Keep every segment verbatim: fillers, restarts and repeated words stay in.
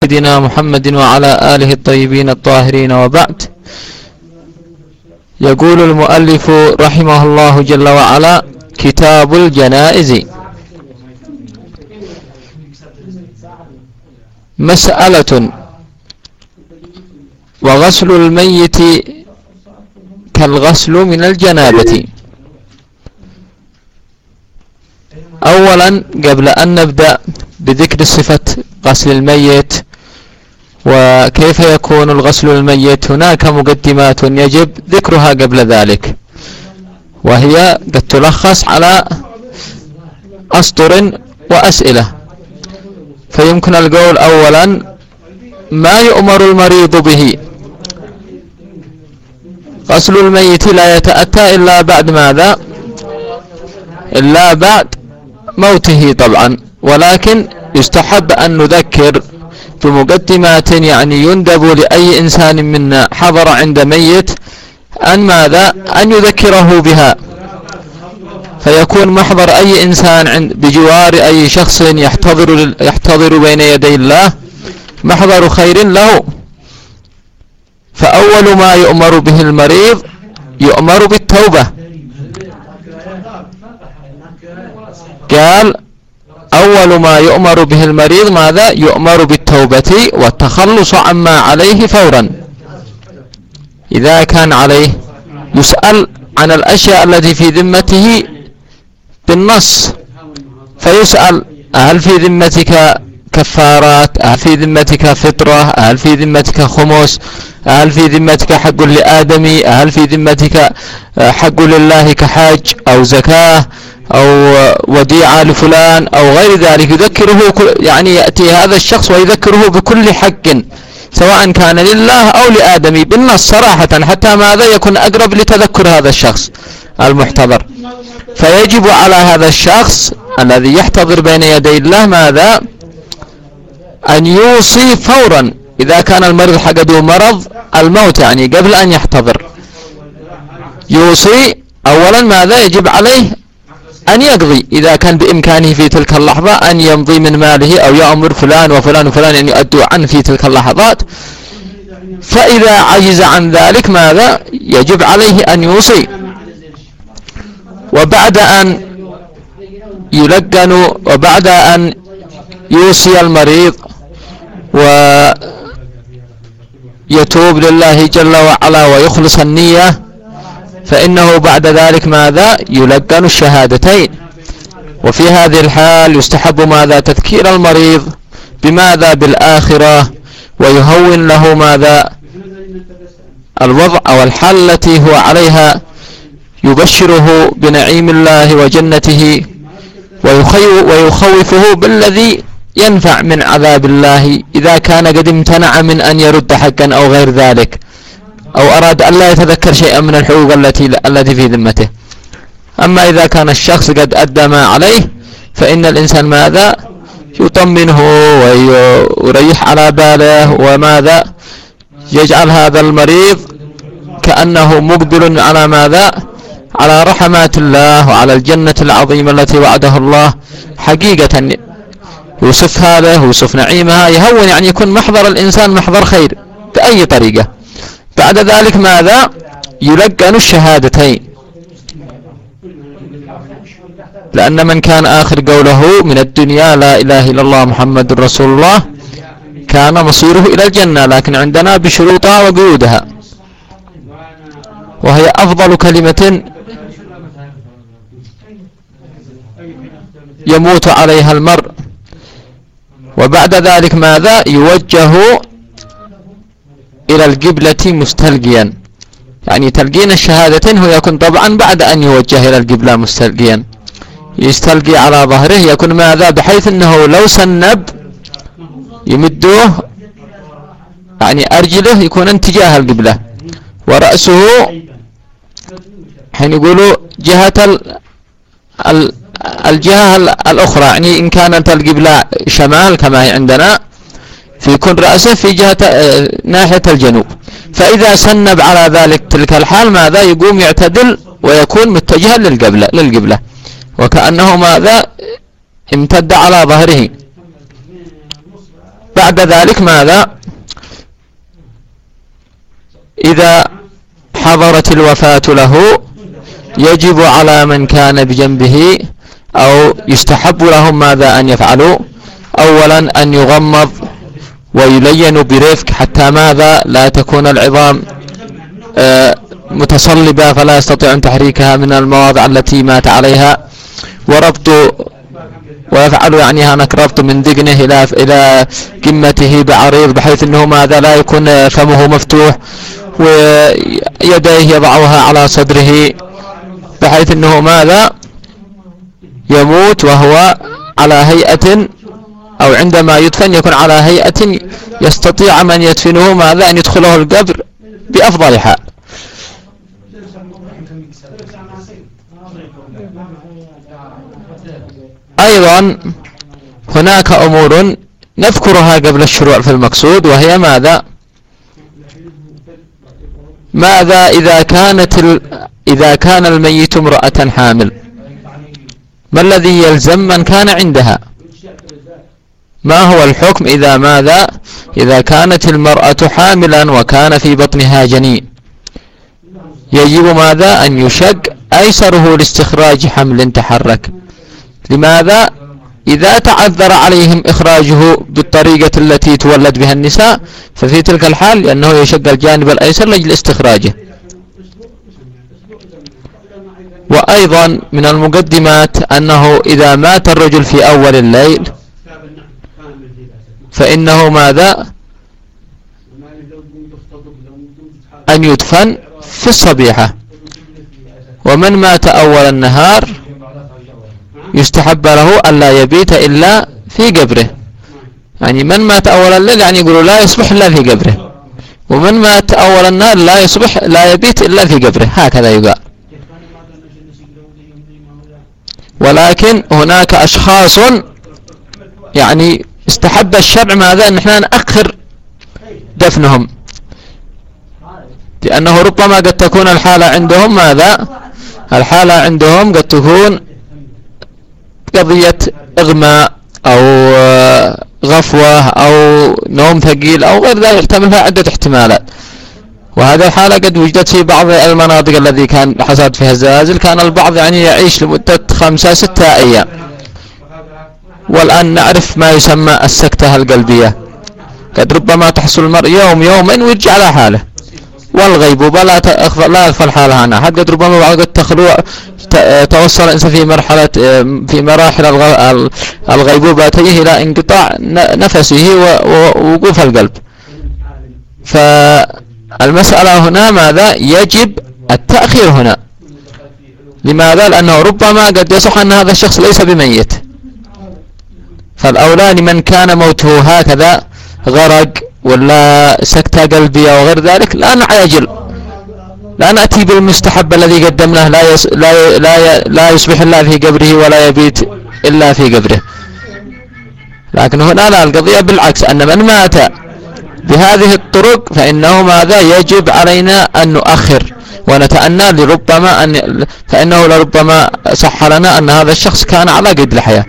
سيدنا محمد وعلى آله الطيبين الطاهرين، وبعد. يقول المؤلف رحمه الله جل وعلا: كتاب الجنائز. مسألة: وغسل الميت كالغسل من الجنابة. أولا، قبل أن نبدأ بذكر صفة غسل الميت وكيف يكون الغسل الميت، هناك مقدمات يجب ذكرها قبل ذلك، وهي قد تلخص على أسطر وأسئلة. فيمكن القول أولا: ما يؤمر المريض به؟ غسل الميت لا يتأتى إلا بعد ماذا؟ إلا بعد موته طبعا، ولكن يستحب أن نذكر بمقدمات، يعني يندب لأي إنسان منا حضر عند ميت أن ماذا؟ أن يذكره بها، فيكون محضر أي إنسان عند بجوار أي شخص يحتضر يحتضر بين يدي الله محضر خير له. فأول ما يؤمر به المريض يؤمر بالتوبة. قال: أول ما يؤمر به المريض ماذا؟ يؤمر بالتوبة والتخلص عما عليه فورا. إذا كان عليه يسأل عن الأشياء التي في ذمته بالنص، فيسأل: هل في ذمتك كفارات؟ هل في ذمتك فطرة؟ هل في ذمتك خمس؟ هل في ذمتك حق لآدمي؟ هل في ذمتك حق لله كحاج أو زكاة أو وديعة لفلان أو غير ذلك؟ يذكره، يعني يأتي هذا الشخص ويذكره بكل حق سواء كان لله أو لآدمي بالنص صراحة، حتى ماذا؟ يكون أقرب لتذكر هذا الشخص المحتضر. فيجب على هذا الشخص الذي يحتضر بين يدي الله ماذا؟ أن يوصي فورا إذا كان المريض حقده مرض الموت، يعني قبل أن يحتضر يوصي أولا ماذا؟ يجب عليه أن يقضي إذا كان بإمكانه في تلك اللحظة أن يمضي من ماله، أو يأمر فلان وفلان وفلان أن يؤدوا عنه في تلك اللحظات. فإذا عجز عن ذلك ماذا؟ يجب عليه أن يوصي. وبعد أن يلقن وبعد أن يوصي المريض ويتوب لله جل وعلا ويخلص النية، فإنه بعد ذلك ماذا؟ يلقن الشهادتين. وفي هذه الحال يستحب ماذا؟ تذكير المريض بماذا؟ بالآخرة، ويهون له ماذا؟ الوضع أو الحال التي هو عليها، يبشره بنعيم الله وجنته، ويخوفه بالذي ينفع من عذاب الله إذا كان قد امتنع من أن يرد حقا أو غير ذلك، أو أراد أن لا يتذكر شيئا من الحقوق التي التي في ذمته. أما إذا كان الشخص قد أدى ما عليه، فإن الإنسان ماذا؟ يطمنه ويريح على باله، وماذا؟ يجعل هذا المريض كأنه مقبل على ماذا؟ على رحمات الله وعلى الجنة العظيمة التي وعده الله. حقيقة يوصف هذا، يوصف نعيمها، يهون، يعني يكون محضر الإنسان محضر خير بأي طريقة. بعد ذلك ماذا؟ يلقن الشهادتين، لأن من كان آخر قوله من الدنيا لا إله إلا الله محمد رسول الله كان مصيره إلى الجنة، لكن عندنا بشروطها وقيودها، وهي أفضل كلمة يموت عليها المرء. وبعد ذلك ماذا؟ يوجه إلى القبلة مستلقيا، يعني تلقين الشهادتين هو يكون طبعا بعد أن يوجه إلى القبلة مستلقيا، يستلقي على ظهره، يكون ماذا؟ بحيث أنه لو سنب يمدوه، يعني أرجله يكون اتجاه القبلة، ورأسه حين يقولوا جهة ال الجهة الأخرى، يعني إن كانت القبلة شمال كما هي عندنا فيكون رأسه في جهة ناحية الجنوب. فإذا سنب على ذلك تلك الحال ماذا؟ يقوم يعتدل ويكون متجها للقبلة للقبلة وكأنه ماذا؟ امتد على ظهره. بعد ذلك ماذا؟ إذا حضرت الوفاة له يجب على من كان بجنبه أو يستحب لهم ماذا أن يفعلوا؟ أولا أن يغمض ويلين برفق حتى ماذا؟ لا تكون العظام آه متصلبة فلا يستطيع أن تحريكها من المواضع التي مات عليها، وربط ويفعل يعني هناك ربط من ذقنه إلى إلى قمته بعريض بحيث أنه ماذا لا يكون فمه مفتوح، ويديه يضعها على صدره بحيث أنه ماذا يموت وهو على هيئة أو عندما يدفن يكون على هيئة يستطيع من يدفنه ماذا أن يدخله القبر بأفضل حال. أيضا هناك أمور نذكرها قبل الشروع في المقصود، وهي ماذا؟ ماذا إذا كانت ال... إذا كان الميت امرأة حامل، ما الذي يلزم من كان عندها؟ ما هو الحكم إذا ماذا؟ إذا كانت المرأة حاملا وكان في بطنها جنين، يجب ماذا؟ أن يشق أيسره لاستخراج حمل تحرك. لماذا؟ إذا تعذر عليهم إخراجه بالطريقة التي تولد بها النساء ففي تلك الحال لأنه يشق الجانب الأيسر لأجل استخراجه. وأيضا من المقدمات أنه إذا مات الرجل في أول الليل فإنه ماذا؟ أن يدفن في الصبيحة، ومن مات أول النهار يستحب له ألا يبيت إلا في قبره. يعني من مات أول الليل يعني يقولوا لا يصبح إلا في قبره، ومن مات أول النهار لا يصبح لا يبيت إلا في قبره، هكذا يقال. ولكن هناك أشخاص يعني استحب الشرع ماذا؟ أن احنا نأخر دفنهم، لأنه ربما قد تكون الحالة عندهم ماذا؟ الحالة عندهم قد تكون قضية إغماء أو غفوة أو نوم ثقيل أو غير ذلك، يحتملها عدة احتمالات. وهذا الحالة قد وجدت في بعض المناطق التي كان حصلت فيها الزلازل، كان البعض يعني يعيش لمدة خمسة ستة أيام. والآن نعرف ما يسمى السكتة القلبية، قد ربما تحصل المرء يوم يومين ويرجع على حاله. والغيبوبة لا لا يغفل حالها عنها، حتى قد ربما بعض قد تخلو توصل الإنسان في مرحلة في مراحل الغيبوبة تجيه إلى انقطاع نفسه ووقوف القلب. فالمسألة هنا ماذا؟ يجب التأخير هنا. لماذا؟ لأنه ربما قد يصح أن هذا الشخص ليس بميت، فالأولى لمن كان موته هكذا غرق ولا سكتة قلبية وغير ذلك لا نعجل، لا نأتي بالمستحب الذي قدمناه لا يس لا لا لا يصبح إلا في قبره ولا يبيت إلا في قبره. لكن هنا لا، القضية بالعكس، أن من مات بهذه الطرق فإنه ماذا؟ يجب علينا أن نؤخر ونتأنى، لربما أن فإنه لربما صح لنا أن هذا الشخص كان على قيد الحياة.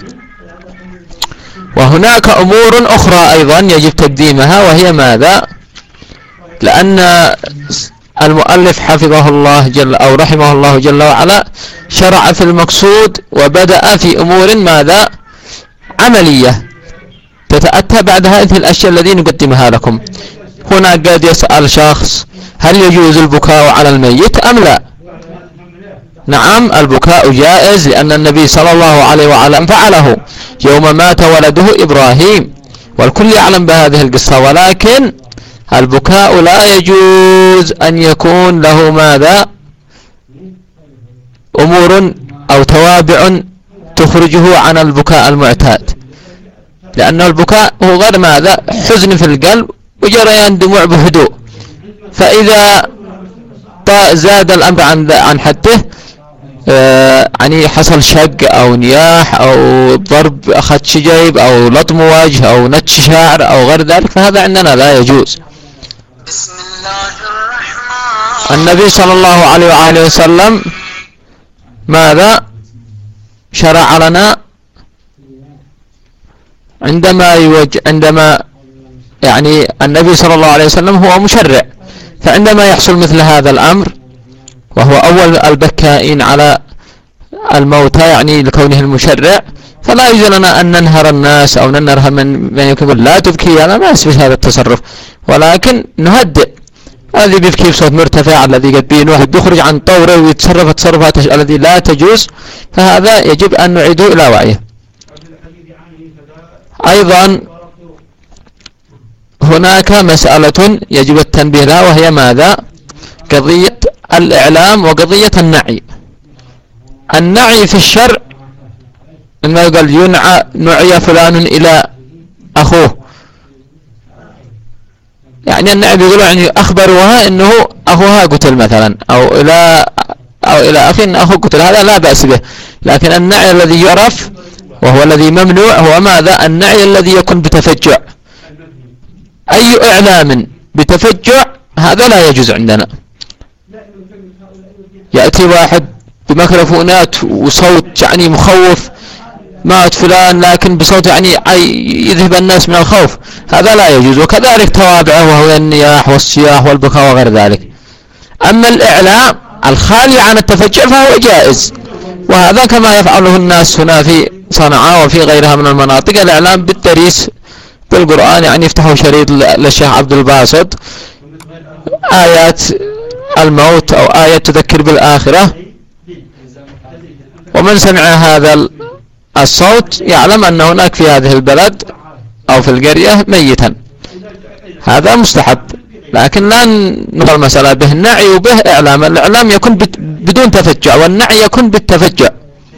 وهناك أمور أخرى أيضا يجب تقديمها، وهي ماذا؟ لأن المؤلف حفظه الله جل أو رحمه الله جل وعلا شرع في المقصود وبدأ في أمور ماذا؟ عملية تتأتى بعد هذه الأشياء التي نقدمها لكم. هنا قد يسأل شخص هل يجوز البكاء على الميت أم لا؟ نعم، البكاء جائز، لأن النبي صلى الله عليه وسلم فعله يوم مات ولده إبراهيم، والكل يعلم بهذه القصة. ولكن البكاء لا يجوز أن يكون له ماذا؟ أمور أو توابع تخرجه عن البكاء المعتاد، لأن البكاء هو غير ماذا؟ حزن في القلب وجريان دموع بهدوء. فإذا زاد الأمر عن عن حده، آه يعني حصل شق أو نياح أو ضرب أخذ شجيب أو لطم وجه أو نتش شعر أو غير ذلك، فهذا عندنا لا يجوز. بسم الله الرحمن. النبي صلى الله عليه وآله وسلم ماذا شرع لنا عندما يوجه عندما يعني النبي صلى الله عليه وسلم هو مشرع، فعندما يحصل مثل هذا الأمر وهو أول البكائين على الموتى يعني لكونه المشرع، فلا يجوز لنا أن ننهر الناس أو ننهر من من يقول لا تبكي، أنا ما أسبش هذا التصرف، ولكن نهدئ الذي بيبكي بصوت مرتفع، الذي قد بين واحد بيخرج عن طوره ويتصرف تصرفات التي لا تجوز، فهذا يجب أن نعيده إلى وعيه. أيضا هناك مسألة يجب التنبيه لها، وهي ماذا؟ قضية الإعلام وقضية النعي. النعي في الشرع إنه يقول ينعى نعي فلان إلى أخوه، يعني النعي بيقولوا يعني أخبروها إنه أخوها قتل مثلا، أو إلى أو إلى أخي إن أخوه قتل، هذا لا بأس به. لكن النعي الذي يعرف وهو الذي ممنوع هو ماذا؟ النعي الذي يكون بتفجع. أي إعلام بتفجع هذا لا يجوز عندنا. يأتي واحد بميكروفونات وصوت يعني مخوف، مات فلان، لكن بصوت يعني يذهب الناس من الخوف، هذا لا يجوز. وكذلك توابعه وهو النياح والصياح والبكاء وغير ذلك. أما الإعلام الخالي عن التفجع فهو جائز، وهذا كما يفعله الناس هنا في صنعاء وفي غيرها من المناطق، الإعلام بالتريس بالقرآن، يعني يفتحوا شريط للشيخ عبد الباسط آيات الموت أو آيات تذكر بالآخرة، ومن سمع هذا الصوت يعلم أن هناك في هذه البلد أو في القرية ميتا، هذا مستحب. لكن لا نقول المسألة به النعي وبه إعلام. الإعلام يكون بدون تفجع، والنعي يكون بالتفجع.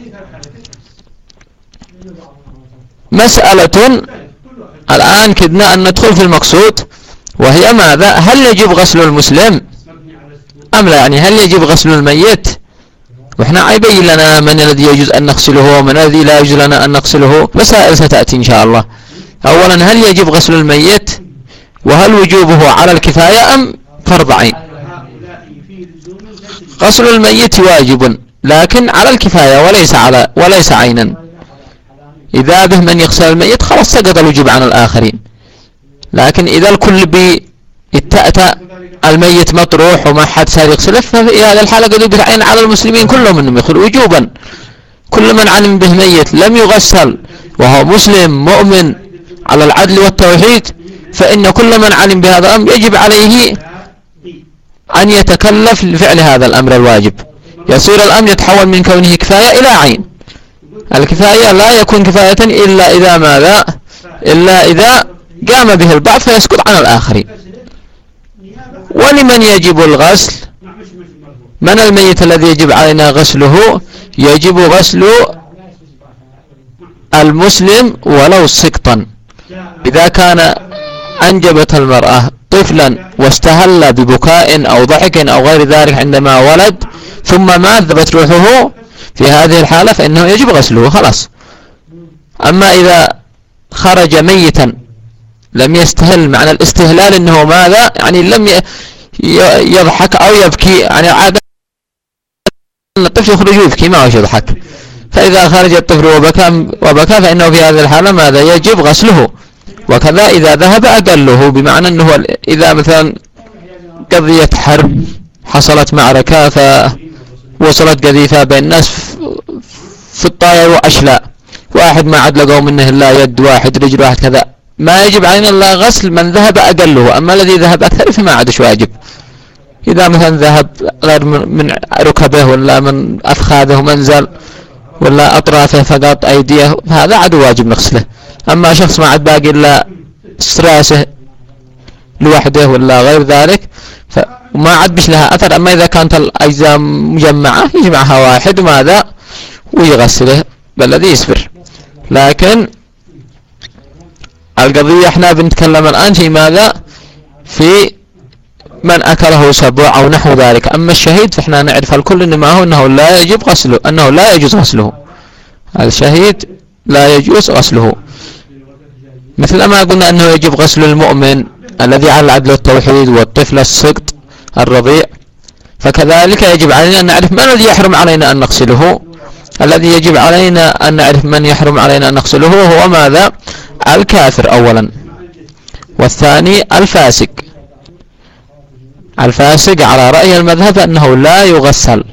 مسألة الآن كدنا أن ندخل في المقصود، وهي ماذا؟ هل يجب غسل المسلم أم لا؟ يعني هل يجب غسل الميت؟ وإحنا عيبين لنا من الذي يجوز أن نغسله ومن الذي لا يجوز لنا أن نغسله، مسائل ستأتي إن شاء الله. أولا، هل يجب غسل الميت؟ وهل وجوبه على الكفاية أم فرض عين؟ غسل الميت واجب لكن على الكفاية وليس على وليس عينا. إذا به من يغسل الميت خلاص سقط الوجوب عن الآخرين. لكن إذا الكل بيتأتى الميت مطروح وما حد صار يغسله، ففي هذه الحالة قد يجب عين على المسلمين كلهم انهم يغسلوا وجوبا. كل من علم به ميت لم يغسل وهو مسلم مؤمن على العدل والتوحيد، فإن كل من علم بهذا الأمر يجب عليه أن يتكلف لفعل هذا الأمر الواجب. يصير الأمر يتحول من كونه كفاية إلى عين. الكفاية لا يكون كفاية إلا إذا ماذا؟ إلا إذا قام به البعض فيسقط عن الآخرين. ولمن يجب الغسل؟ من الميت الذي يجب علينا غسله؟ يجب غسل المسلم ولو سقطا. إذا كان أنجبت المرأة طفلا واستهل ببكاء أو ضحك أو غير ذلك عندما ولد ثم مات ذهبت روحه، في هذه الحالة فإنه يجب غسله خلاص. أما إذا خرج ميتا لم يستهل، معنى الاستهلال إنه ماذا؟ يعني لم يضحك أو يبكي، يعني عادة الطفل يخرج يبكي ما هو يضحك، فإذا خرج الطفل وبكى وبكى فإنه في هذه الحالة ماذا؟ يجب غسله. وكذا إذا ذهب أقله، بمعنى أنه إذا مثلا قضية حرب حصلت معركة فوصلت قذيفة بين الناس في الطائر وأشلاء، واحد ما عاد لقوا منه إلا يد واحد رجل واحد كذا، ما يجب علينا إلا غسل من ذهب أقله. أما الذي ذهب أكثر فما عادش واجب. إذا مثلا ذهب غير من ركبه ولا من أفخاذه منزل ولا أطرافه فقط أيديه، فهذا عاد واجب نغسله. أما شخص ما عاد باقي إلا راسه لوحده ولا غير ذلك فما عاد بش لها أثر. أما إذا كانت الأجزاء مجمعة يجمعها واحد وماذا ويغسله بالذي يسبر. لكن القضية احنا بنتكلم الآن في ماذا؟ في من أكله سبع أو نحو ذلك. أما الشهيد فإحنا نعرف الكل إنما هو أنه لا يجب غسله، أنه لا يجوز غسله. الشهيد لا يجوز غسله، مثل ما قلنا أنه يجب غسل المؤمن الذي على العدل والتوحيد والطفل السقط الرضيع، فكذلك يجب علينا أن نعرف من الذي يحرم علينا أن نغسله. الذي يجب علينا أن نعرف من يحرم علينا أن نغسله هو ماذا؟ الكافر أولا. والثاني الفاسق. الفاسق على رأي المذهب أنه لا يغسل.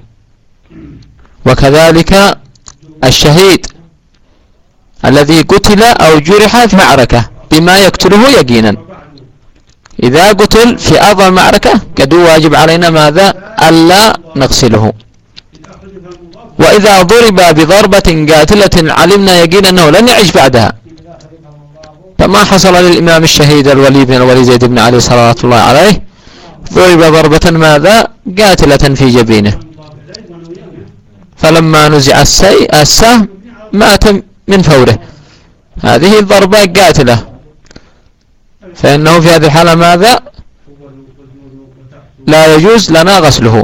وكذلك الشهيد الذي قتل أو جرح في معركة بما يقتله يقينا، إذا قتل في أرض المعركة قد واجب علينا ماذا؟ ألا نغسله. وإذا ضرب بضربة قاتلة علمنا يقينا أنه لن يعيش بعدها، فما حصل للإمام الشهيد الوليد بن الوليد زيد بن علي صلى الله عليه، ضرب ضربة ماذا؟ قاتلة في جبينه، فلما نزع السهم مات من فوره. هذه ضربة قاتلة، فإنه في هذه الحالة ماذا؟ لا يجوز لنا غسله.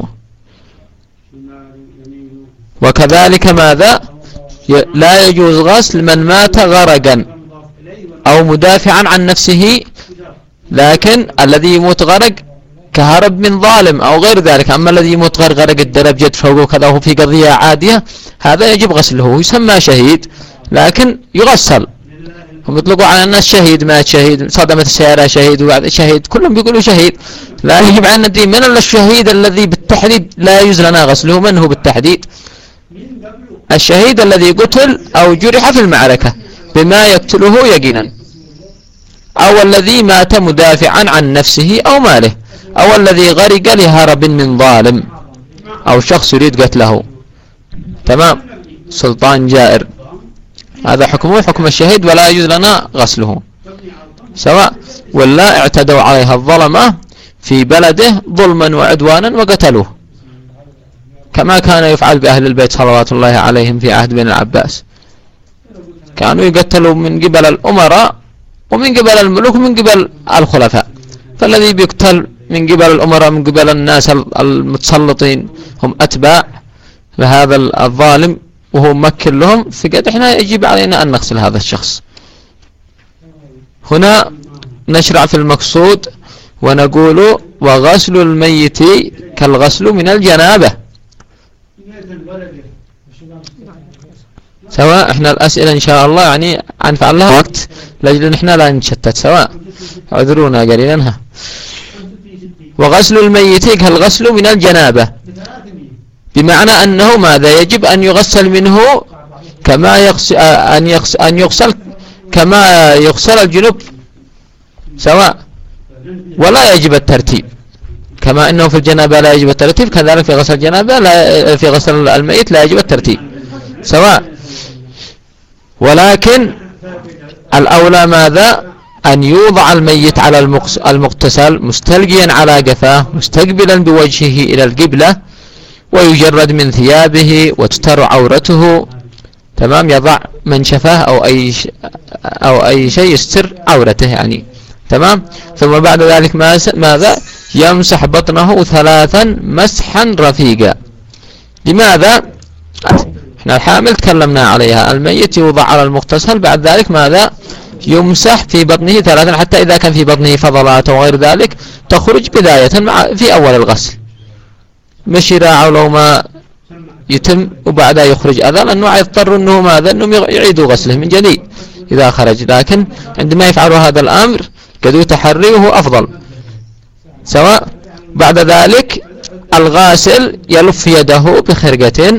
وكذلك ماذا؟ لا يجوز غسل من مات غرقا أو مدافعا عن نفسه، لكن الذي يموت غرق كهرب من ظالم أو غير ذلك. أما الذي يموت غرق غرق الدرب جد فوقه كذا وهو في قضية عادية، هذا يجب غسله، يسمى شهيد لكن يغسل. هم يطلقوا على الناس شهيد، مات شهيد، صدمت السيارة شهيد، وبعد شهيد، كلهم بيقولوا شهيد. لا، يجب علينا الدين من الشهيد الذي بالتحديد لا يجوز لنا غسله. من هو بالتحديد؟ الشهيد الذي قتل أو جرح في المعركة بما يقتله يقينا، أو الذي مات مدافعا عن نفسه أو ماله، أو الذي غرق لهرب من ظالم أو شخص يريد قتله. تمام؟ سلطان جائر، هذا حكمه حكم الشهيد ولا يجوز لنا غسله، سواء ولا اعتدوا عليها الظلمة في بلده ظلما وعدوانا وقتلوه، كما كان يفعل بأهل البيت صلوات الله عليهم في عهد بن العباس. كانوا يقتلوا من قبل الأمراء ومن قبل الملوك ومن قبل الخلفاء. فالذي بيقتل من قبل الأمراء من قبل الناس المتسلطين هم أتباع لهذا الظالم وهو ممكن لهم، فقد احنا يجب علينا أن نغسل هذا الشخص. هنا نشرع في المقصود ونقول: وغسل الميت كالغسل من الجنابة. سواء احنا الأسئلة إن شاء الله يعني عنفعل لها وقت لأجل احنا لا نشتت، سواء عذرونا قليلا. وغسل الميت كالغسل من الجنابة، بمعنى أنه ماذا؟ يجب أن يغسل منه كما يغسل أن يغسل, أن يغسل كما يغسل الجنوب، سواء، ولا يجب الترتيب. كما أنه في الجنابة لا يجب الترتيب، كذلك في غسل الجنابة لا في غسل الميت لا يجب الترتيب، سواء. ولكن الأولى ماذا؟ أن يوضع الميت على المغتسل مستلقيا على قفاه مستقبلا بوجهه إلى القبلة، ويجرد من ثيابه وتستر عورته. تمام؟ يضع منشفه أو أي أو أي شيء يستر عورته يعني. تمام؟ ثم بعد ذلك ماذا؟ يمسح بطنه ثلاثا مسحا رفيقا. لماذا؟ احنا الحامل تكلمنا عليها. الميت يوضع على المغتسل، بعد ذلك ماذا؟ يمسح في بطنه ثلاثا، حتى إذا كان في بطنه فضلات وغير ذلك تخرج بداية مع في أول الغسل، مش راعوا لو ما يتم وبعدها يخرج أذى، لأنه يضطر أنه ماذا؟ أنهم يعيدوا غسله من جديد إذا خرج. لكن عندما يفعلوا هذا الأمر قد تحري وهو أفضل، سواء. بعد ذلك الغاسل يلف يده بخرقة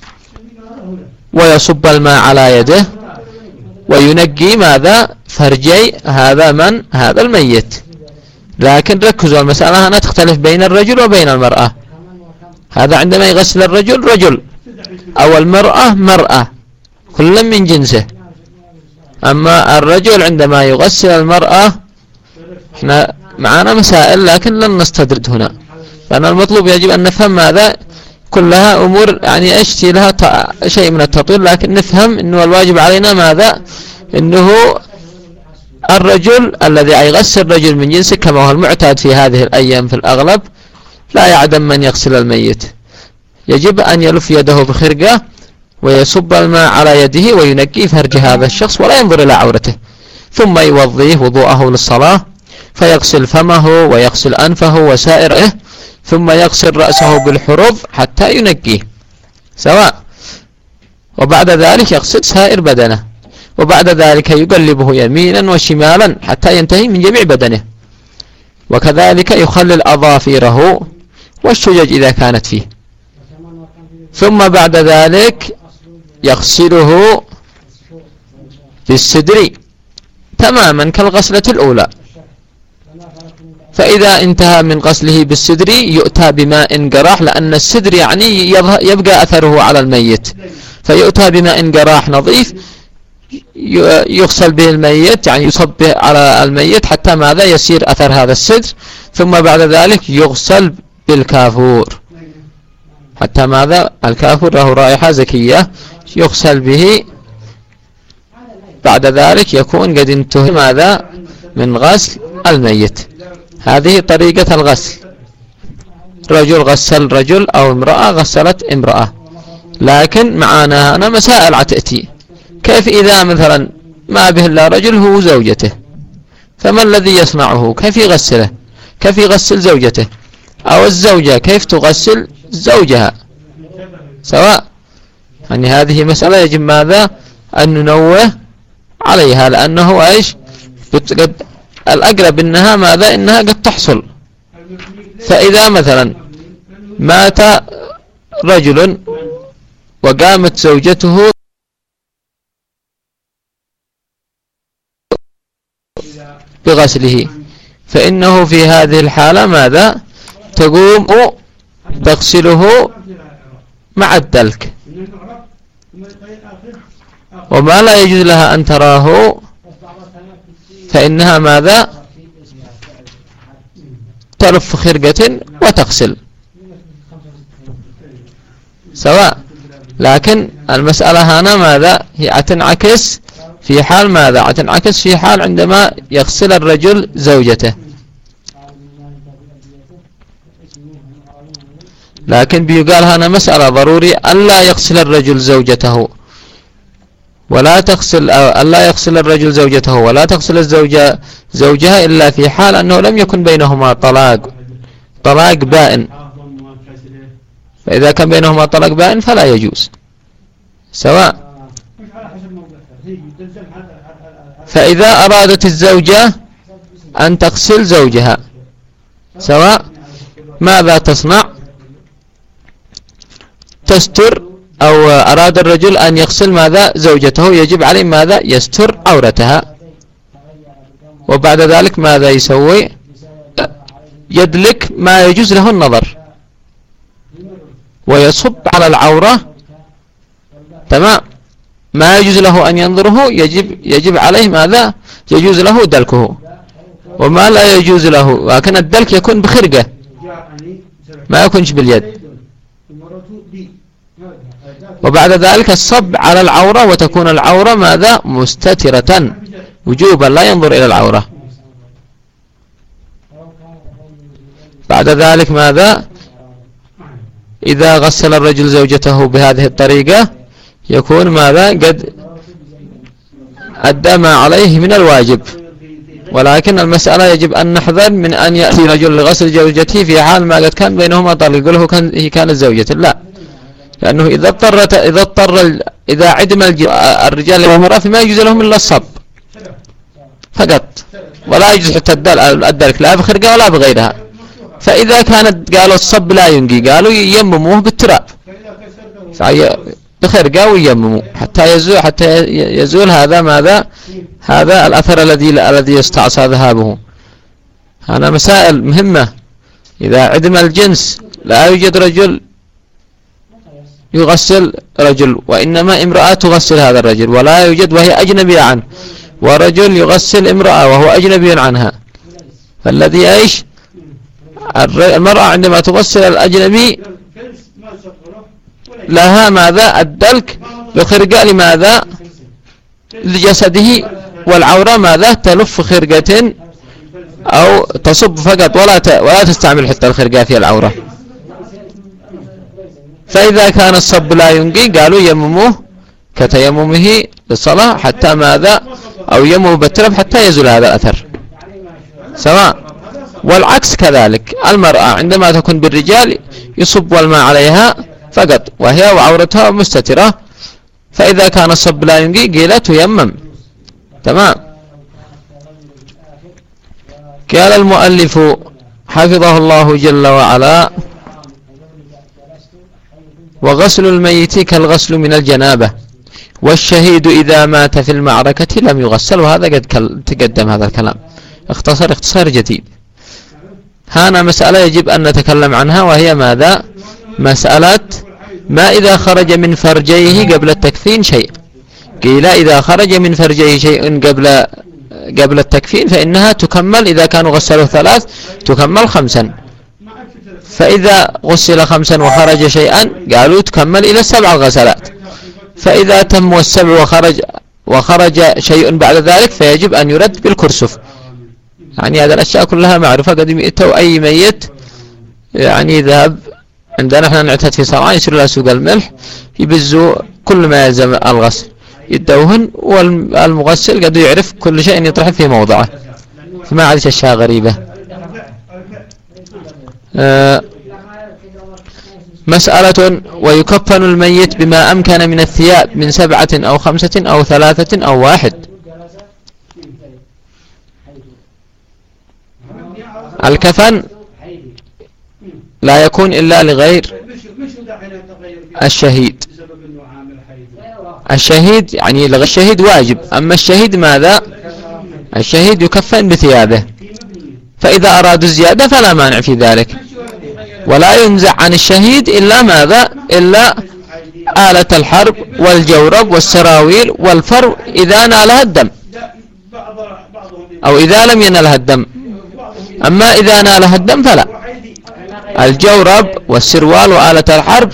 ويصب الماء على يده وينقي ماذا؟ فرجي هذا من؟ هذا الميت. لكن ركزوا، المسألة هنا تختلف بين الرجل وبين المرأة. هذا عندما يغسل الرجل رجل، أو المرأة مرأة، كل من جنسه. أما الرجل عندما يغسل المرأة، احنا معنا مسائل لكن لن نستدرد هنا، لأن المطلوب يجب أن نفهم ماذا؟ كلها أمور يعني أشتي لها شيء من التطويل، لكن نفهم أنه الواجب علينا ماذا؟ أنه الرجل الذي يغسل رجل من جنسه كما هو المعتاد في هذه الأيام في الأغلب، لا يعدم من يغسل الميت. يجب أن يلف يده بخرقة ويصب الماء على يده وينقي فرج هذا الشخص ولا ينظر إلى عورته، ثم يوضيه وضوءه للصلاة، فيغسل فمه ويغسل أنفه وسائره، ثم يغسل رأسه بالحروض حتى ينقيه، سواء. وبعد ذلك يغسل سائر بدنه. وبعد ذلك يقلبه يمينا وشمالا حتى ينتهي من جميع بدنه. وكذلك يخلل أظافيره والشجج إذا كانت فيه. ثم بعد ذلك يغسله في الصدر تماما كالغسلة الأولى. فإذا انتهى من غسله بالصدر يؤتى بماء قراح، لأن الصدر يعني يبقى أثره على الميت، فيؤتى بماء قراح نظيف يغسل به الميت، يعني يصب به على الميت حتى ماذا يسير أثر هذا الصدر. ثم بعد ذلك يغسل بالكافور حتى ماذا الكافور له رائحة زكية يغسل به. بعد ذلك يكون قد انتهى ماذا من غسل الميت. هذه طريقة الغسل، رجل غسل رجل أو امرأة غسلت امرأة. لكن معنا هنا مسائل عتأتي، كيف إذا مثلا ما به إلا رجل هو زوجته، فما الذي يصنعه؟ كيف يغسله؟ كيف يغسل زوجته؟ أو الزوجة كيف تغسل زوجها؟ سواء، يعني هذه مسألة يجب ماذا أن ننوه عليها، لأنه إيش قد الأقرب إنها ماذا إنها قد تحصل. فإذا مثلا مات رجل وقامت زوجته بغسله، فإنه في هذه الحالة ماذا تقوم تغسله مع الدلك، وما لا يجوز لها أن تراه فإنها ماذا تلف خرقة وتغسل سواء. لكن المسألة هنا ماذا هي تنعكس في حال ماذا تنعكس في حال عندما يغسل الرجل زوجته. لكن بيقال هنا مسألة ضروري ألا يغسل الرجل زوجته ولا تغسل ألا يغسل الرجل زوجته ولا تغسل الزوجة زوجها إلا في حال أنه لم يكن بينهما طلاق طلاق بائن. فإذا كان بينهما طلاق بائن فلا يجوز سواء. فإذا أرادت الزوجة أن تغسل زوجها سواء ماذا تصنع؟ تستر، أو أراد الرجل أن يغسل ماذا زوجته يجب عليه ماذا يستر عورتها. وبعد ذلك ماذا يسوي؟ يدلك ما يجوز له النظر ويصب على العورة تمام. ما يجوز له أن ينظره يجب يجب عليه ماذا يجوز له دلكه، وما لا يجوز له لكن الدلك يكون بخرقة ما يكونش باليد. وبعد ذلك الصب على العورة وتكون العورة ماذا مستترة وجوبا لا ينظر إلى العورة. بعد ذلك ماذا إذا غسل الرجل زوجته بهذه الطريقة يكون ماذا قد أدى ما عليه من الواجب. ولكن المسألة يجب أن نحذر من أن يأتي رجل لغسل زوجته في حال ما قد كان بينهما طلاق يقول له كان هي كانت زوجته، لا، لأنه إذا اضطرت إذا اضطر إذا عدم الرجال والمرأة فما يجوز لهم إلا الصب فقط، ولا يجوز حتى الدلك لا بخرقة ولا بغيرها. فإذا كانت قالوا الصب لا ينقي قالوا ييمموه بالتراب بخرقة وييمموه حتى يزول حتى يزول هذا ماذا هذا الأثر الذي الذي يستعصى ذهابه. هذا مسائل مهمة. إذا عدم الجنس لا يوجد رجل يغسل رجل وإنما امرأة تغسل هذا الرجل ولا يوجد وهي أجنبية عنه، ورجل يغسل امرأة وهو أجنبي عنها. فالذي يعيش المرأة عندما تغسل الأجنبي لها ماذا الدلك بخرقة لماذا لجسده، والعورة ماذا تلف خرقة أو تصب فقط ولا ولا تستعمل حتى الخرقة في العورة. فإذا كان الصب لا ينقي قالوا يمموه كتيممه للصلاة حتى ماذا أو يممه بالتراب حتى يزول هذا الأثر سواء. والعكس كذلك، المرأة عندما تكون بالرجال يصب الماء عليها فقط وهي وعورتها مستترة فإذا كان الصب لا ينقي قيل تيمم. تمام. قال المؤلف حفظه الله جل وعلا: وغسل الميت كالغسل من الجنابة، والشهيد إذا مات في المعركة لم يغسل. وهذا قد تقدم هذا الكلام، اختصر اختصار جديد. هنا مسألة يجب أن نتكلم عنها، وهي ماذا؟ مسألة ما إذا خرج من فرجيه قبل التكفين شيء. قيل إذا خرج من فرجيه شيء قبل قبل التكفين فإنها تكمل، إذا كانوا غسلوا ثلاث تكمل خمسا، فإذا غسل خمسا وخرج شيئا قالوا تكمل إلى السبع غسلات، فإذا تم السبع وخرج وخرج شيء بعد ذلك فيجب أن يرد بالكرسف. يعني هذه الأشياء كلها معروفة. قد يأتوا أي ميت يعني يذهب عندنا احنا نعتاد في صراع يسير إلى سوق الملح يبزوا كل ما يلزم الغسل يدوهن، والمغسل قد يعرف كل شيء يطرح في موضعه، فما عادش أشياء غريبة. أه مسألة: ويكفن الميت بما أمكن من الثياب من سبعة أو خمسة أو ثلاثة أو واحد. الكفن لا يكون إلا لغير الشهيد. الشهيد يعني لغير الشهيد واجب، أما الشهيد ماذا؟ الشهيد يكفن بثيابه، فإذا أرادوا الزيادة فلا مانع في ذلك. ولا ينزع عن الشهيد إلا ماذا؟ إلا آلة الحرب والجورب والسراويل والفرو إذا نالها الدم، أو إذا لم ينالها الدم. أما إذا نالها الدم فلا. الجورب والسروال وآلة الحرب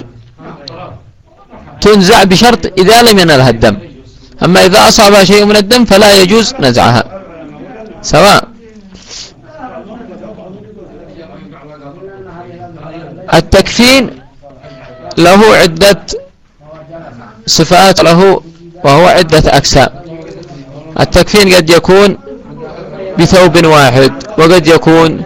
تنزع بشرط إذا لم ينالها الدم، أما إذا أصابها شيء من الدم فلا يجوز نزعها سواء. التكفين له عدة صفات له، وهو عدة أقسام. التكفين قد يكون بثوب واحد، وقد يكون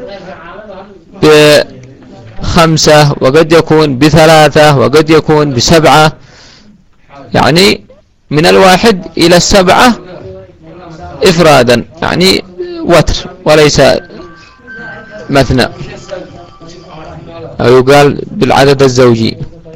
بخمسة، وقد يكون بثلاثة، وقد يكون بسبعة، يعني من الواحد إلى السبعة إفرادا، يعني وتر وليس مثنى، أو يقال بالعدد الزوجي.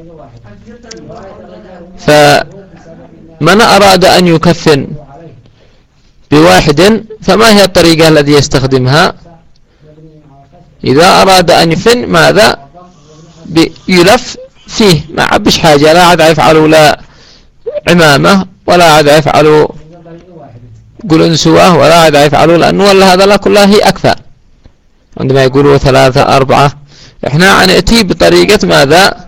فمن أراد أن يكفن بواحد فما هي الطريقة التي يستخدمها؟ إذا أراد أن يكفن ماذا؟ يلف فيه، ما عبش حاجة، لا عاد يفعلوا لا عمامة ولا عاد يفعلوا قلنسوة ولا عاد يفعلوا، لأنه ولا هذا لا كلها هي أكفاء. عندما يقولوا ثلاثة أربعة احنا نأتي بطريقة ماذا؟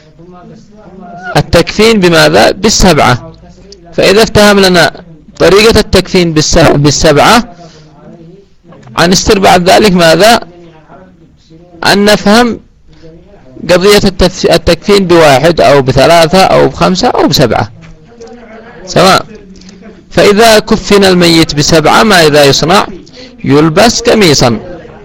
التكفين بماذا؟ بالسبعة. فإذا افتهم لنا طريقة التكفين بالسبعة عنستر بعد ذلك ماذا؟ أن نفهم قضية التكفين بواحد أو بثلاثة أو بخمسة أو بسبعة سواء. فإذا كفن الميت بسبعة ماذا يصنع؟ يلبس قميصا،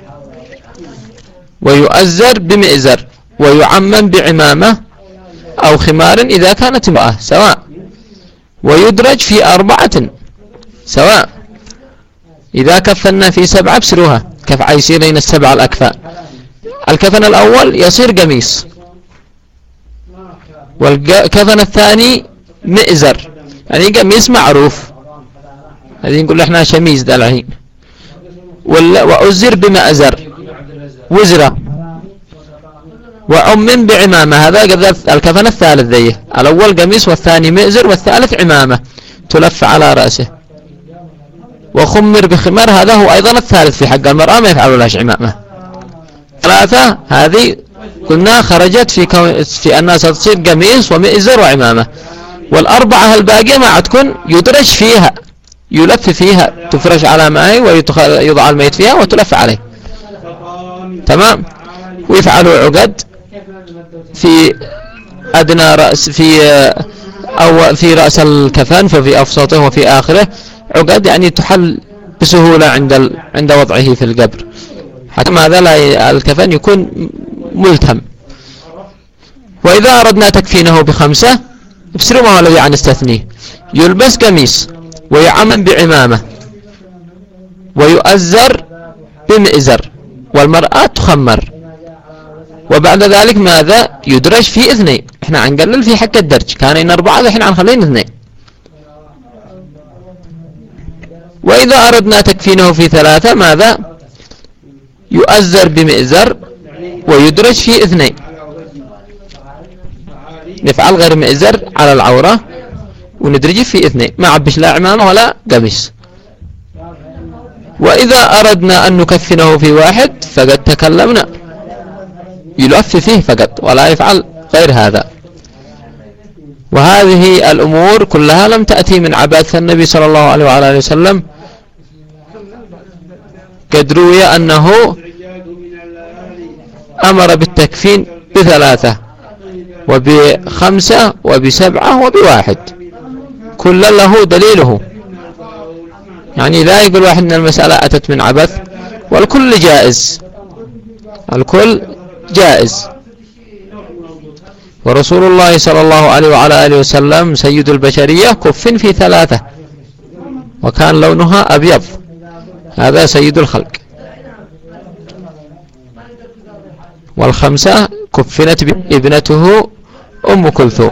ويؤزر بمئزر، ويعمم بعمامة أو خمار إذا كانت امرأة سواء، ويدرج في أربعة سواء. إذا كفنا في سبعة بسروها كف عيسيرين السبعة الأكفاء. الكفن الأول يصير قميص، والكفن الثاني مئزر، يعني قميص معروف، هذه نقول احنا شميز ده الحين. وأزر بمأزر وزرة، وعمم بعمامة. هذا قبل الكفن الثالث ذيه، الأول قميص والثاني مئزر والثالث عمامة تلف على رأسه. وخمر بخمر، هذا هو أيضا الثالث في حق المرأة، ما يفعل لهاش عمامة. ثلاثة هذه قلنا خرجت في كون في الناس تصير قميص ومئزر وعمامة. والأربعة الباقية ما عتكون يدرج فيها، يلف فيها، تفرش على ماء ويضع الميت فيها وتلف عليه. تمام. ويفعلوا عقد في أدنى رأس في أو في رأس الكفن، ففي أفسطه وفي آخره عقد، يعني تحل بسهولة عند عند وضعه في القبر، حتى ماذا لا الكفن يكون ملتم. وإذا أردنا تكفينه بخمسة افسروا ما هو الذي عن استثنيه. يلبس قميص ويعمم بعمامة ويؤزر بمئزر والمرأة تخمر، وبعد ذلك ماذا؟ يدرج في اثنين. احنا عنقلل في حق الدرج، كانين أربعة الحين عنخلين اثنين. وإذا أردنا تكفينه في ثلاثة ماذا؟ يؤزر بمئزر ويدرج في اثنين، نفعل غير مئزر على العورة وندرج في اثنين، ما عبش لا عمامة ولا قميص. وإذا أردنا أن نكفنه في واحد فقد تكلمنا، يلف فيه فقط ولا يفعل غير هذا. وهذه الأمور كلها لم تأتي من عبادة النبي صلى الله عليه وعلى وسلم. قد روي أنه أمر بالتكفين بثلاثة وبخمسة وبسبعة وبواحد، كل له دليله. يعني لا يقول واحد أن المسألة أتت من عبث، والكل جائز، الكل جائز. ورسول الله صلى الله عليه وعلى آله وسلم سيد البشرية كف في ثلاثة وكان لونها أبيض، هذا سيد الخلق. والخمسة كفنت ابنته أم كلثوم.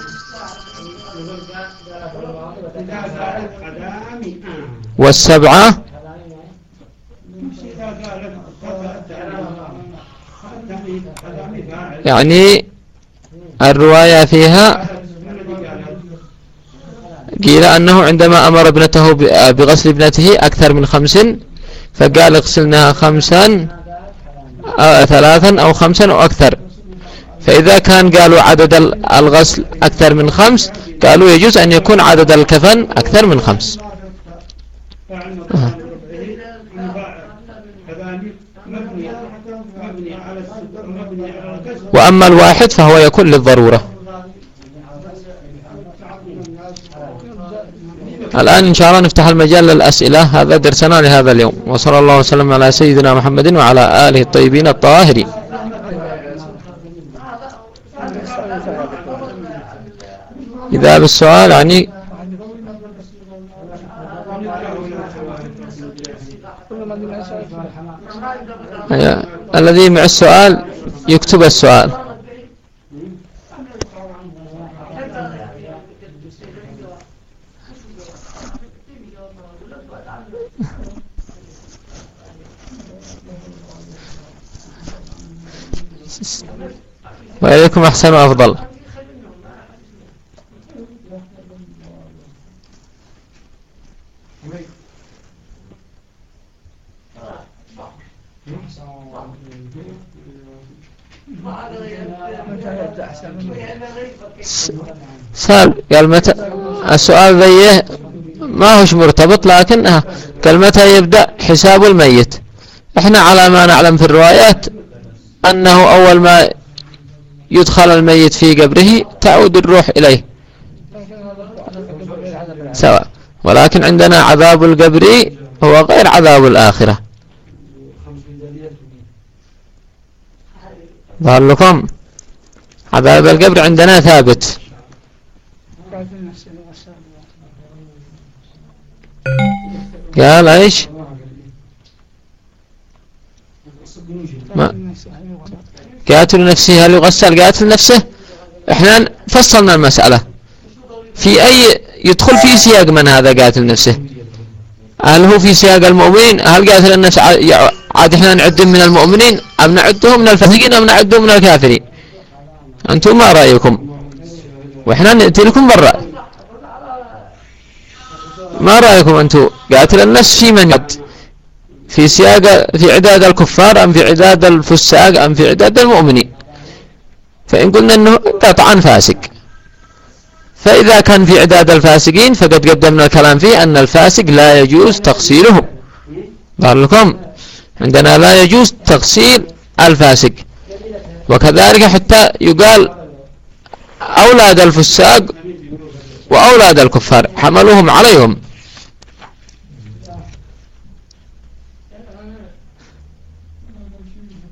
والسبعة يعني الرواية فيها قيل أنه عندما أمر ابنته بغسل ابنته أكثر من خمس فقال اغسلناها خمسا أو ثلاثا أو خمسا أو أكثر. فإذا كان قالوا عدد الغسل أكثر من خمس قالوا يجوز أن يكون عدد الكفن أكثر من خمس. أه. وأما الواحد فهو يكون للضرورة. الآن إن شاء الله نفتح المجال للأسئلة، هذا درسنا لهذا اليوم، وصلى الله وسلم على سيدنا محمد وعلى آله الطيبين الطاهرين. إذا بالسؤال يعني الذي مع السؤال يكتب السؤال. وإليكم أحسن وأفضل. سأل قال متى السؤال ذيه ما هوش مرتبط، لكن قال متى يبدأ حساب الميت. احنا على ما نعلم في الروايات أنه أول ما يدخل الميت في قبره تعود الروح إليه سواء، ولكن عندنا عذاب القبر هو غير عذاب الآخرة. ظهر لكم عذاب القبر عندنا ثابت. قال ايش ما قاتل نفسه هل يغسل قاتل نفسه؟ احنا فصلنا المسألة في اي يدخل في سياق من هذا قاتل نفسه، هل هو في سياق المؤمنين؟ هل قاتل النفس عاد احنا نعدهم من المؤمنين ام نعدهم من الفاسقين ام نعدهم من الكافرين؟ انتم ما رأيكم؟ واحنا نأتي لكم بالرأي، ما رأيكم انتم؟ قاتل النفس في من يد؟ في سياق في عداد الكفار ام في عداد الفساق ام في عداد المؤمنين؟ فإن قلنا انه قطعا فاسق، فإذا كان في عداد الفاسقين فقد قدمنا الكلام فيه أن الفاسق لا يجوز تغسيله. قال لكم عندنا لا يجوز تغسيل الفاسق. وكذلك حتى يقال أولاد الفساق وأولاد الكفار حملوهم عليهم.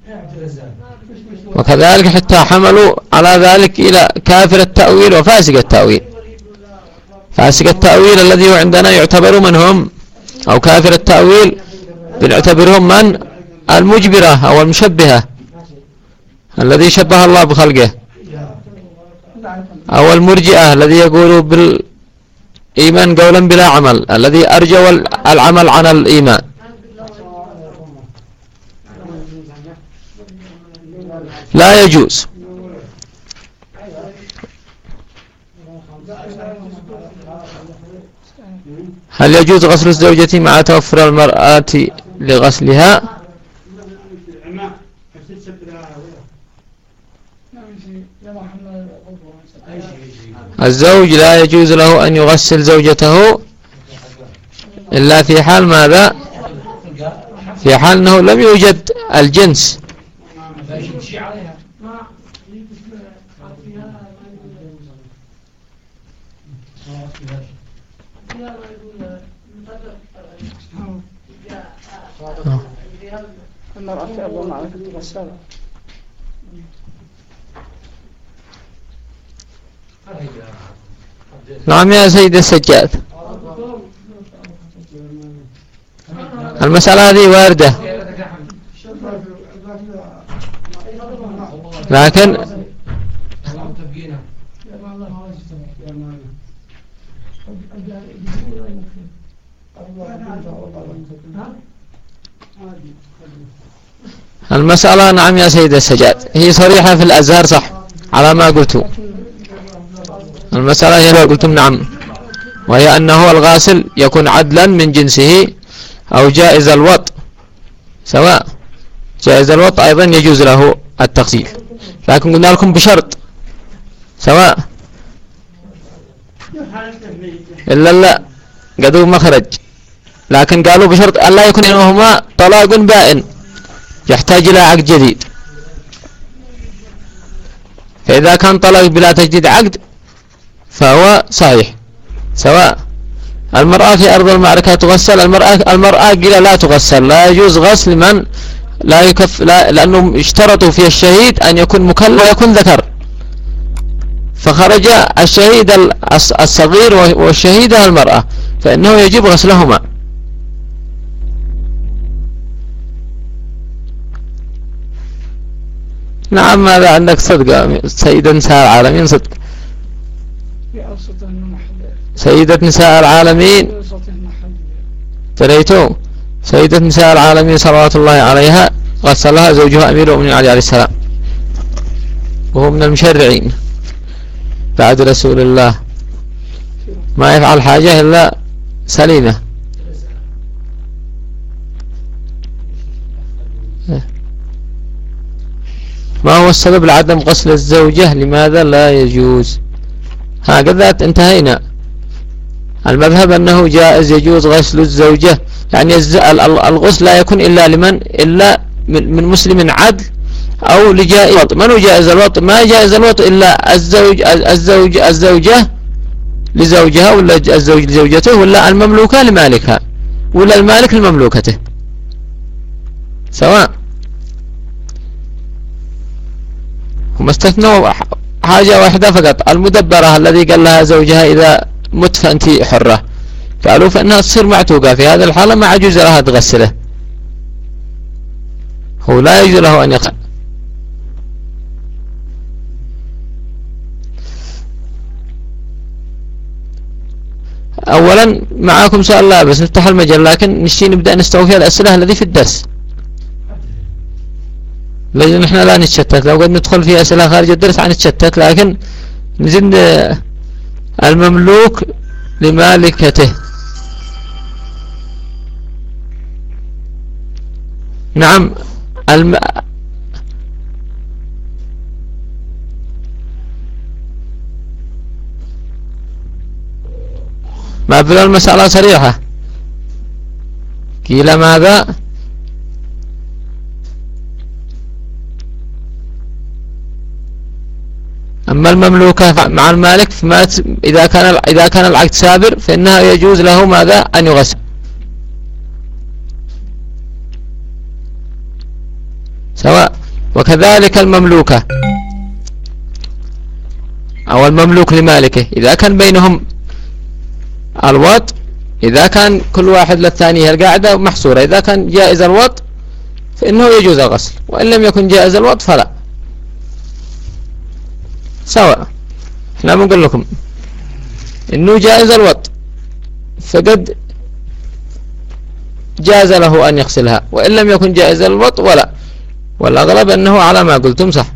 وكذلك حتى حملوا على ذلك إلى كافر التأويل وفاسق التأويل. فاسق التأويل الذي عندنا يعتبر من هم، أو كافر التأويل بنعتبرهم من المجبرة أو المشبهة الذي شبه الله بخلقه، أو المرجئة الذي يقولوا بالإيمان قولا بلا عمل، الذي أرجوا العمل عن الإيمان. لا يجوز. هل يجوز غسل الزوجة مع توفر المرأة لغسلها؟ الزوج لا يجوز له أن يغسل زوجته إلا في حال ماذا؟ في حال أنه لم يوجد الجنس. نعم يا سيد السجاد، المسألة هذه واردة، لكن المسألة نعم يا سيد السجاد هي صريحة في الأزهر صح على ما قلتم. المسألة هي ما قلتم نعم، وهي أنه الغاسل يكون عدلا من جنسه أو جائز الوط، سواء جائز الوط أيضا يجوز له التغسيل، لكن قلنا لكم بشرط سواء إلا لا قدوا مخرج، لكن قالوا بشرط أن لا يكون إنهما طلاق بائن يحتاج إلى عقد جديد. فإذا كان طلاق بلا تجديد عقد فهو صحيح، سواء المرأة في أرض المعركة تغسل، المرأة المرأة قيل لا تغسل، لا يجوز غسل من لا يكف لا، لأنهم اشترطوا في الشهيد أن يكون مكلف ويكون ذكر، فخرج الشهيد الصغير والشهيدة المرأة، فإنه يجب غسلهما. نعم ماذا عندك صدق سيدة نساء العالمين، صدق سيدة نساء العالمين تريتو سيدة نساء العالمين صلوات الله عليها غسلها زوجها أمير المؤمنين علي عليه السلام، وهو من المشرعين بعد رسول الله، ما يفعل حاجة إلا سليمة. ما هو السبب لعدم غسل الزوجة؟ لماذا لا يجوز؟ هكذا انتهينا. المذهب أنه جائز يجوز غسل الزوجة، يعني الغسل لا يكون إلا لمن إلا من مسلم عدل أو لجائز الوط. من هو جائز الوط؟ ما جائز الوط إلا الزوج الزوج الزوجة لزوجها، ولا الزوج لزوجته، ولا المملوكة لمالكها، ولا المالك لمملوكته، سواء. هم استثنوا حاجة واحدة فقط، المدبرة الذي قال لها زوجها إذا مت فأنت حرة، قالوا فإنها تصير معتوقة، في هذه الحالة ما عجوز لها تغسله، هو لا يجوز له أن يقع. أولا معاكم سؤال الله بس نفتح المجال، لكن نشتي نبدأ نستوفي الأسئلة الذي في الدرس، لأن نحن لا نتشتت. لو قد ندخل في أسئلة خارج الدرس عن نتشتت، لكن نزيد المملوك لمالكته. نعم الم... ما بلا المسألة صريحة، قيل ماذا؟ أما المملوكة مع المالك فما إذا كان إذا كان العقد سابر فإنها يجوز له ماذا؟ أن يغسل. سواء. وكذلك المملوكة أو المملوك لمالكه إذا كان بينهم الوط، إذا كان كل واحد للثاني القاعدة محصورة، إذا كان جائز الوط فإنه يجوز الغسل، وإن لم يكن جائز الوط فلا. سواء. احنا بنقول لكم إنه جائز الوط فقد جاز له أن يغسلها، وإن لم يكن جائز الوط ولا، والأغلب أنه على ما قلتم صح.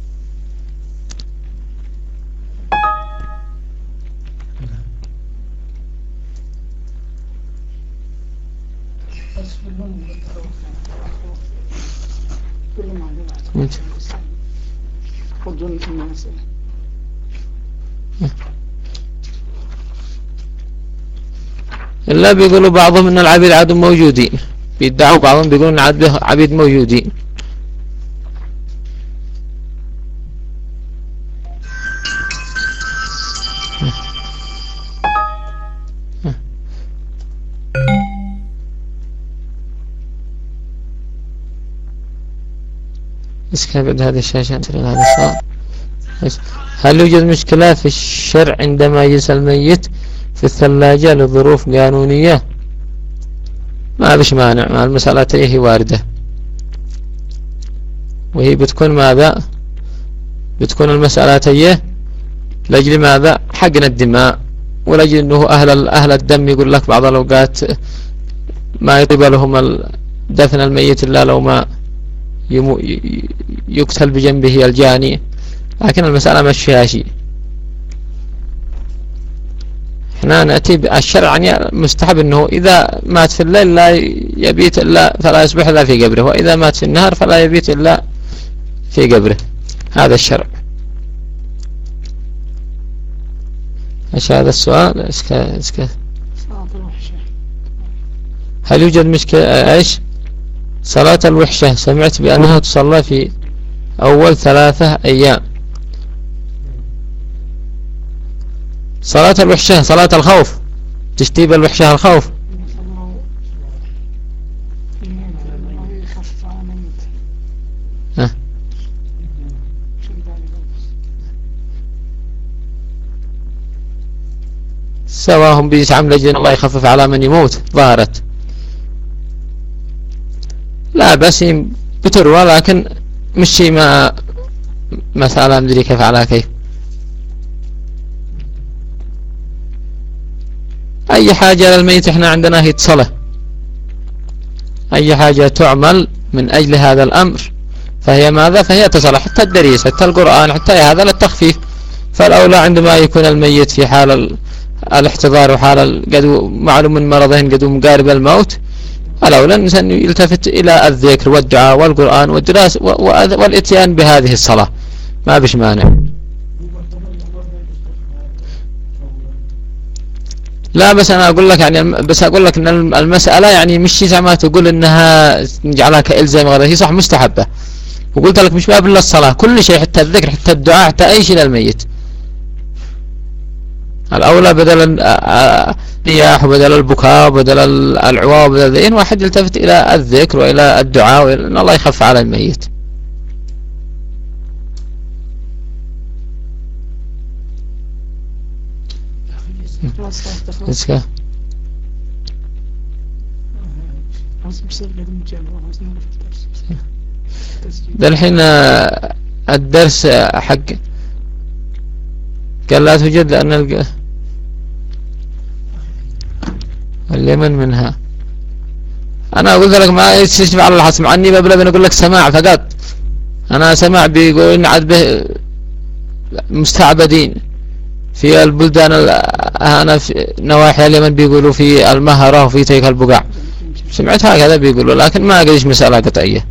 إلا بيقولوا بعضهم أن العبيد عاد موجودين، بيدعوا بعضهم بيقولون أن عبيد موجودين. اسكن بعد هذه الشاشة هذا السؤال. هل يوجد مشكلة في الشرع عندما يجلس الميت في الثلاجة لظروف قانونية؟ ما بش مانع، مع المسألة هي واردة، وهي بتكون ماذا؟ بتكون المسألة هي لأجل ماذا؟ حقن الدماء، ولأجل أنه أهل أهل الدم يقول لك بعض الأوقات ما يطيب لهم دفن الميت إلا لو ما يقتل بجنبه الجاني، لكن المسألة مش فيها شيء. احنا نأتي بالشرع يعني مستحب أنه إذا مات في الليل لا يبيت إلا فلا يصبح إلا في قبره، وإذا مات في النهار فلا يبيت إلا في قبره. هذا الشرع. ايش هذا السؤال؟ اسكا اسكا هل يوجد مشكلة ايش؟ صلاة الوحشة سمعت بأنها تصلى في أول ثلاثة أيام. صلاة الوحشة صلاة الخوف، تشتيب الوحشة الخوف. ها سواهم بيسعم لجن الله يخفف على من يموت ظهرت، لا بس بتروى، لكن مش شيء ما مسألة مدري كيف على كيف. أي حاجة للميت احنا عندنا هي صلاة، أي حاجة تعمل من أجل هذا الأمر فهي ماذا؟ فهي تصلى، حتى الدريس حتى القرآن حتى هذا للتخفيف. فالأولى عندما يكون الميت في حال الاحتضار وحال قدو معلوم من مرضهن قدو مقارب الموت، الأولى الإنسان يلتفت إلى الذكر والدعاء والقرآن والدراسة والإتيان بهذه الصلاة، ما بش مانع. لا بس أنا أقول لك يعني بس أقول لك إن المسألة يعني مش زي ما تقول إنها نجعلها كإلزام غير، هي صح مستحبة، وقلت لك مش باب إلا الصلاة، كل شيء حتى الذكر حتى الدعاء حتى أي شيء للميت. الأولى بدل الرياح وبدل البكاء وبدل العواء وبدل ذين واحد يلتفت إلى الذكر وإلى الدعاء وإن الله يخف على الميت. اسكا ده الحين الدرس حق قال لا توجد لأن الق... اليمن منها. أنا أقول لك ما يستشفى على الحسم عني ببلغ بنقول لك سماع فقط، أنا سماع بيقولون عاد به مستعبدين في البلدان أنا في نواحي اليمن بيقولوا في المهرة وفي تيك البقاع، سمعت هكذا بيقولوا، لكن ما أقدرش مسألة قطعية.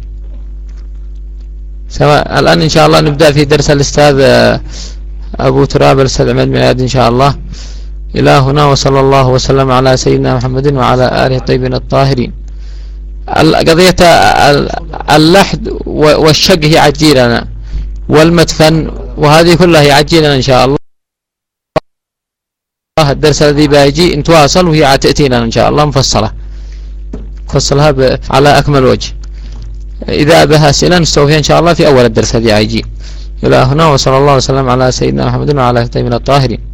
سواء الآن إن شاء الله نبدأ في درس الأستاذ أبو تراب الأستاذ عماد ميلاد إن شاء الله. إلى هنا وصلى الله وسلم على سيدنا محمد وعلى آله الطيبين الطاهرين. قضية اللحد والشق هي عجيلنا والمدفن وهذه كلها هي عجيلنا إن شاء الله. الدرس الذي بيجي نتواصل وهي تأتينا إن شاء الله مفصلة، نفصلها على أكمل وجه. إذا بها أسئلة نستوفيها إن شاء الله في أول الدرس هذه عيجي. إلى هنا، وصلى الله وسلم على سيدنا محمد وعلى آله الطاهرين.